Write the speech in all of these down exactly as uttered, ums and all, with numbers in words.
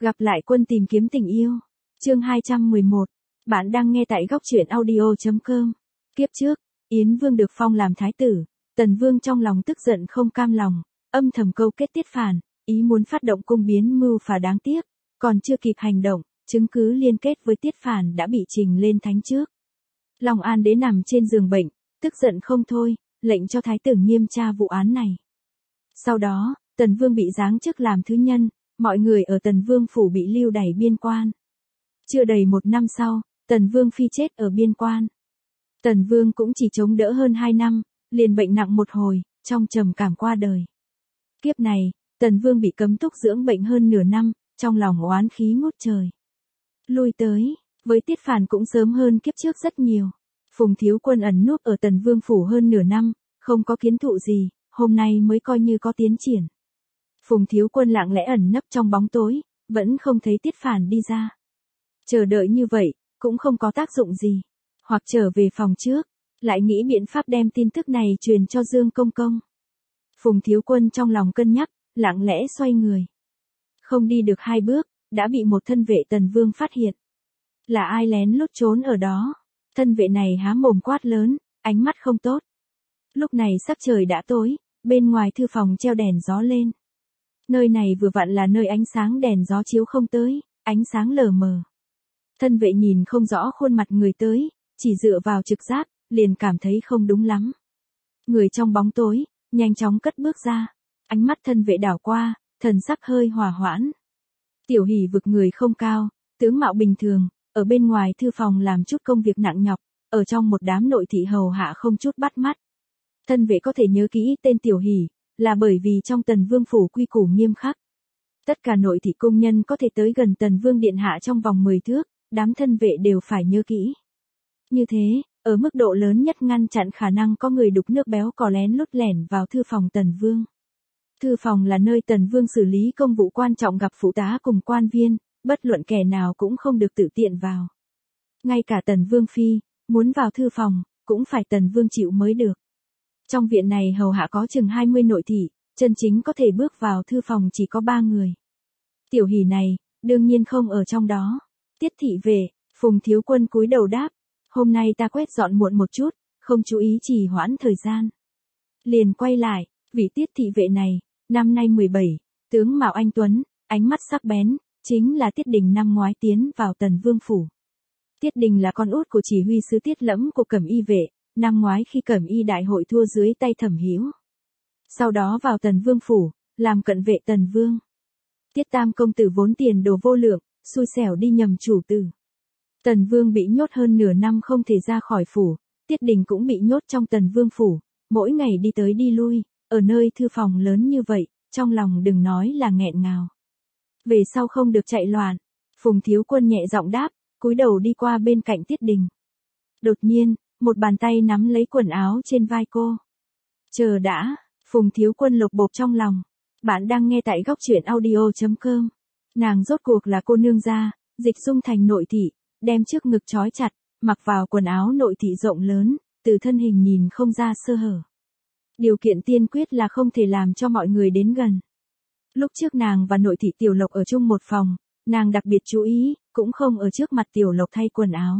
Gặp lại quân tìm kiếm tình yêu. Chương hai trăm mười một. Bạn đang nghe tại góc truyện audio chấm com. Kiếp trước, Yến Vương được phong làm thái tử, Tần Vương trong lòng tức giận không cam lòng, âm thầm câu kết Tiết Phàn, ý muốn phát động cung biến mưu phà đáng tiếc, còn chưa kịp hành động, chứng cứ liên kết với Tiết Phàn đã bị trình lên thánh trước. Long An đế nằm trên giường bệnh, tức giận không thôi, lệnh cho thái tử nghiêm tra vụ án này. Sau đó, Tần Vương bị giáng chức làm thứ nhân, mọi người ở Tần Vương phủ bị lưu đày biên quan. Chưa đầy một năm sau, Tần Vương phi chết ở biên quan. Tần Vương cũng chỉ chống đỡ hơn hai năm, liền bệnh nặng một hồi, trong trầm cảm qua đời. Kiếp này, Tần Vương bị cấm túc dưỡng bệnh hơn nửa năm, trong lòng oán khí ngút trời. Lui tới, với Tiết Phàn cũng sớm hơn kiếp trước rất nhiều. Phùng Thiếu Quân ẩn núp ở Tần Vương phủ hơn nửa năm, không có kiến thụ gì, hôm nay mới coi như có tiến triển. Phùng Thiếu Quân lặng lẽ ẩn nấp trong bóng tối, vẫn không thấy Tiết Phàn đi ra. Chờ đợi như vậy, cũng không có tác dụng gì. Hoặc trở về phòng trước, lại nghĩ biện pháp đem tin tức này truyền cho Dương Công Công. Phùng Thiếu Quân trong lòng cân nhắc, lặng lẽ xoay người. Không đi được hai bước, đã bị một thân vệ Tần Vương phát hiện. Là ai lén lút trốn ở đó? Thân vệ này há mồm quát lớn, ánh mắt không tốt. Lúc này sắc trời đã tối, bên ngoài thư phòng treo đèn gió lên. Nơi này vừa vặn là nơi ánh sáng đèn gió chiếu không tới, ánh sáng lờ mờ. Thân vệ nhìn không rõ khuôn mặt người tới, chỉ dựa vào trực giác, liền cảm thấy không đúng lắm. Người trong bóng tối, nhanh chóng cất bước ra, ánh mắt thân vệ đảo qua, thần sắc hơi hòa hoãn. Tiểu Hỷ vực người không cao, tướng mạo bình thường, ở bên ngoài thư phòng làm chút công việc nặng nhọc, ở trong một đám nội thị hầu hạ không chút bắt mắt. Thân vệ có thể nhớ kỹ tên Tiểu Hỷ, là bởi vì trong Tần Vương phủ quy củ nghiêm khắc. Tất cả nội thị công nhân có thể tới gần Tần Vương điện hạ trong vòng mười thước, đám thân vệ đều phải nhớ kỹ. Như thế, ở mức độ lớn nhất ngăn chặn khả năng có người đục nước béo cò lén lút lẻn vào thư phòng Tần Vương. Thư phòng là nơi Tần Vương xử lý công vụ quan trọng gặp phụ tá cùng quan viên, bất luận kẻ nào cũng không được tự tiện vào. Ngay cả Tần Vương phi, muốn vào thư phòng, cũng phải Tần Vương chịu mới được. Trong viện này hầu hạ có chừng hai mươi nội thị, chân chính có thể bước vào thư phòng chỉ có ba người. Tiểu Hỷ này, đương nhiên không ở trong đó. Tiết thị vệ, Phùng Thiếu Quân cúi đầu đáp, hôm nay ta quét dọn muộn một chút, không chú ý trì hoãn thời gian. Liền quay lại, vị Tiết thị vệ này, năm nay mười bảy, tướng mạo anh tuấn, ánh mắt sắc bén, chính là Tiết Đình năm ngoái tiến vào Tần Vương phủ. Tiết Đình là con út của chỉ huy sứ Tiết Lẫm của Cẩm Y vệ, năm ngoái khi Cẩm Y đại hội thua dưới tay Thẩm Hữu. Sau đó vào Tần Vương phủ, làm cận vệ Tần Vương. Tiết Tam công tử vốn tiền đồ vô lượng, xui xẻo đi nhầm chủ tử. Tần Vương bị nhốt hơn nửa năm không thể ra khỏi phủ, Tiết Đình cũng bị nhốt trong Tần Vương phủ, mỗi ngày đi tới đi lui, ở nơi thư phòng lớn như vậy, trong lòng đừng nói là nghẹn ngào. Về sau không được chạy loạn, Phùng Thiếu Quân nhẹ giọng đáp, cúi đầu đi qua bên cạnh Tiết Đình. Đột nhiên, một bàn tay nắm lấy quần áo trên vai cô. Chờ đã, Phùng Thiếu Quân lục bộp trong lòng. Bạn đang nghe tại góc truyện audio chấm com. Nàng rốt cuộc là cô nương gia, dịch dung thành nội thị, đem trước ngực trói chặt, mặc vào quần áo nội thị rộng lớn, từ thân hình nhìn không ra sơ hở. Điều kiện tiên quyết là không thể làm cho mọi người đến gần. Lúc trước nàng và nội thị Tiểu Lộc ở chung một phòng, nàng đặc biệt chú ý, cũng không ở trước mặt Tiểu Lộc thay quần áo.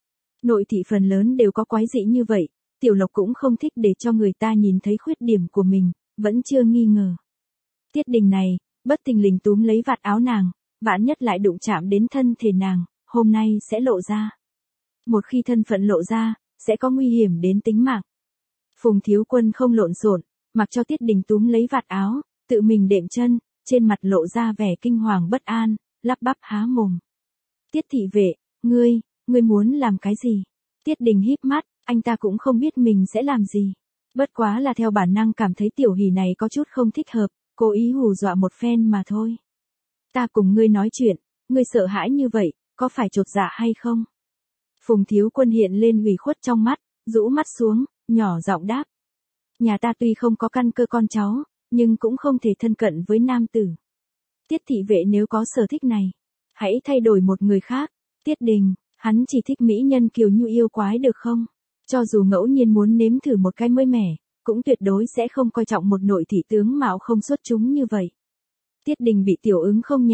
Nội thị phần lớn đều có quái dị như vậy, Tiểu Lộc cũng không thích để cho người ta nhìn thấy khuyết điểm của mình, vẫn chưa nghi ngờ. Tiết Đình này, bất thình lình túm lấy vạt áo nàng, vạn nhất lại đụng chạm đến thân thể nàng, hôm nay sẽ lộ ra. Một khi thân phận lộ ra, sẽ có nguy hiểm đến tính mạng. Phùng Thiếu Quân không lộn xộn, mặc cho Tiết Đình túm lấy vạt áo, tự mình đệm chân, trên mặt lộ ra vẻ kinh hoàng bất an, lắp bắp há mồm. Tiết thị vệ, ngươi, ngươi muốn làm cái gì? Tiết Đình híp mắt, anh ta cũng không biết mình sẽ làm gì. Bất quá là theo bản năng cảm thấy Tiểu Hỷ này có chút không thích hợp, cố ý hù dọa một phen mà thôi. Ta cùng ngươi nói chuyện, ngươi sợ hãi như vậy, có phải chột dạ hay không? Phùng Thiếu Quân hiện lên ủy khuất trong mắt, rũ mắt xuống, nhỏ giọng đáp. Nhà ta tuy không có căn cơ con cháu, nhưng cũng không thể thân cận với nam tử. Tiết thị vệ nếu có sở thích này, hãy thay đổi một người khác. Tiết Đình, hắn chỉ thích mỹ nhân kiều nhu yêu quái được không? Cho dù ngẫu nhiên muốn nếm thử một cái mới mẻ, cũng tuyệt đối sẽ không coi trọng một nội thị tướng mạo không xuất chúng như vậy. Tiết Đình bị tiểu ứng không nhẹ,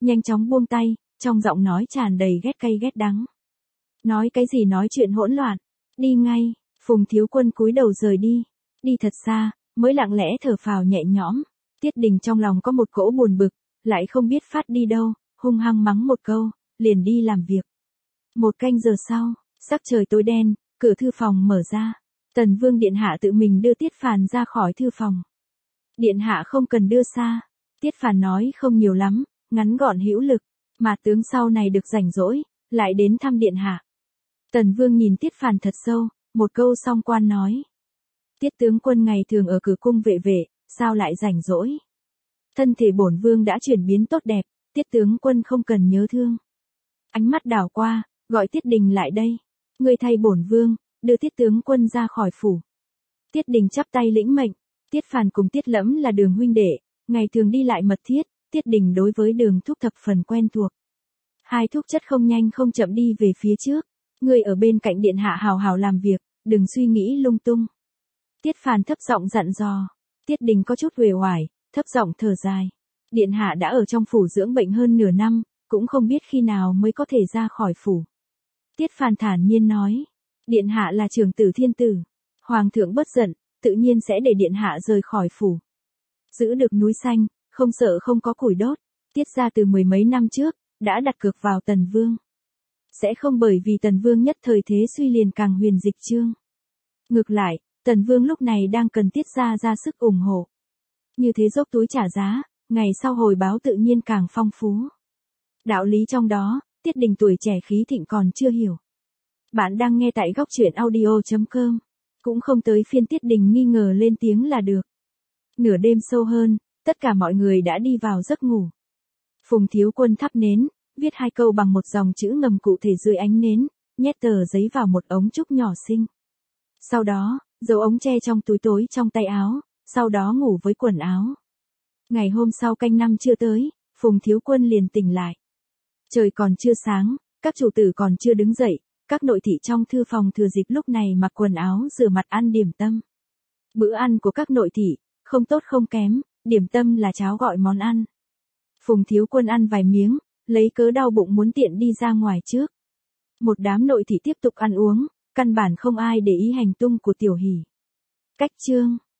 nhanh chóng buông tay, trong giọng nói tràn đầy ghét cay ghét đắng. Nói cái gì nói chuyện hỗn loạn, đi ngay. Phùng Thiếu Quân cúi đầu rời đi, đi thật xa, mới lặng lẽ thở phào nhẹ nhõm. Tiết Đình trong lòng có một cỗ buồn bực, lại không biết phát đi đâu, hung hăng mắng một câu, liền đi làm việc. Một canh giờ sau, sắc trời tối đen, cửa thư phòng mở ra. Tần Vương điện hạ tự mình đưa Tiết Phàn ra khỏi thư phòng. Điện hạ không cần đưa xa. Tiết Phàn nói không nhiều lắm, ngắn gọn hữu lực, mà tướng sau này được rảnh rỗi, lại đến thăm điện hạ. Tần Vương nhìn Tiết Phàn thật sâu, một câu song quan nói. Tiết tướng quân ngày thường ở cửa cung vệ vệ, sao lại rảnh rỗi? Thân thể bổn vương đã chuyển biến tốt đẹp, Tiết tướng quân không cần nhớ thương. Ánh mắt đảo qua, gọi Tiết Đình lại đây. Người thay bổn vương, đưa Tiết tướng quân ra khỏi phủ. Tiết Đình chắp tay lĩnh mệnh. Tiết Phàn cùng Tiết Lẫm là Đường huynh đệ, ngày thường đi lại mật thiết, Tiết Đình đối với Đường thúc thập phần quen thuộc. Hai thúc chất không nhanh không chậm đi về phía trước. Người ở bên cạnh điện hạ hào hào làm việc, đừng suy nghĩ lung tung. Tiết Phàn thấp giọng dặn dò. Tiết Đình có chút uể oải, thấp giọng thở dài. Điện hạ đã ở trong phủ dưỡng bệnh hơn nửa năm, cũng không biết khi nào mới có thể ra khỏi phủ. Tiết Phàn thản nhiên nói. Điện hạ là trưởng tử thiên tử. Hoàng thượng bất giận, tự nhiên sẽ để điện hạ rời khỏi phủ. Giữ được núi xanh, không sợ không có củi đốt. Tiết ra từ mười mấy năm trước, đã đặt cược vào Tần Vương. Sẽ không bởi vì Tần Vương nhất thời thế suy liền càng huyền dịch chương. Ngược lại, Tần Vương lúc này đang cần Tiết ra ra sức ủng hộ. Như thế dốc túi trả giá, ngày sau hồi báo tự nhiên càng phong phú. Đạo lý trong đó, Tiết Đình tuổi trẻ khí thịnh còn chưa hiểu. Bạn đang nghe tại góc truyện audio chấm com. Cũng không tới phiên Tiết Đình nghi ngờ lên tiếng là được. Nửa đêm sâu hơn, tất cả mọi người đã đi vào giấc ngủ. Phùng Thiếu Quân thắp nến, viết hai câu bằng một dòng chữ ngầm cụ thể dưới ánh nến, nhét tờ giấy vào một ống trúc nhỏ xinh. Sau đó, giấu ống tre trong túi tối trong tay áo, sau đó ngủ với quần áo. Ngày hôm sau canh năm chưa tới, Phùng Thiếu Quân liền tỉnh lại. Trời còn chưa sáng, các chủ tử còn chưa đứng dậy, các nội thị trong thư phòng thừa dịp lúc này mặc quần áo rửa mặt ăn điểm tâm. Bữa ăn của các nội thị, không tốt không kém, điểm tâm là cháo gọi món ăn. Phùng Thiếu Quân ăn vài miếng, lấy cớ đau bụng muốn tiện đi ra ngoài trước. Một đám nội thị tiếp tục ăn uống, căn bản không ai để ý hành tung của Tiểu Hỷ. Cách chương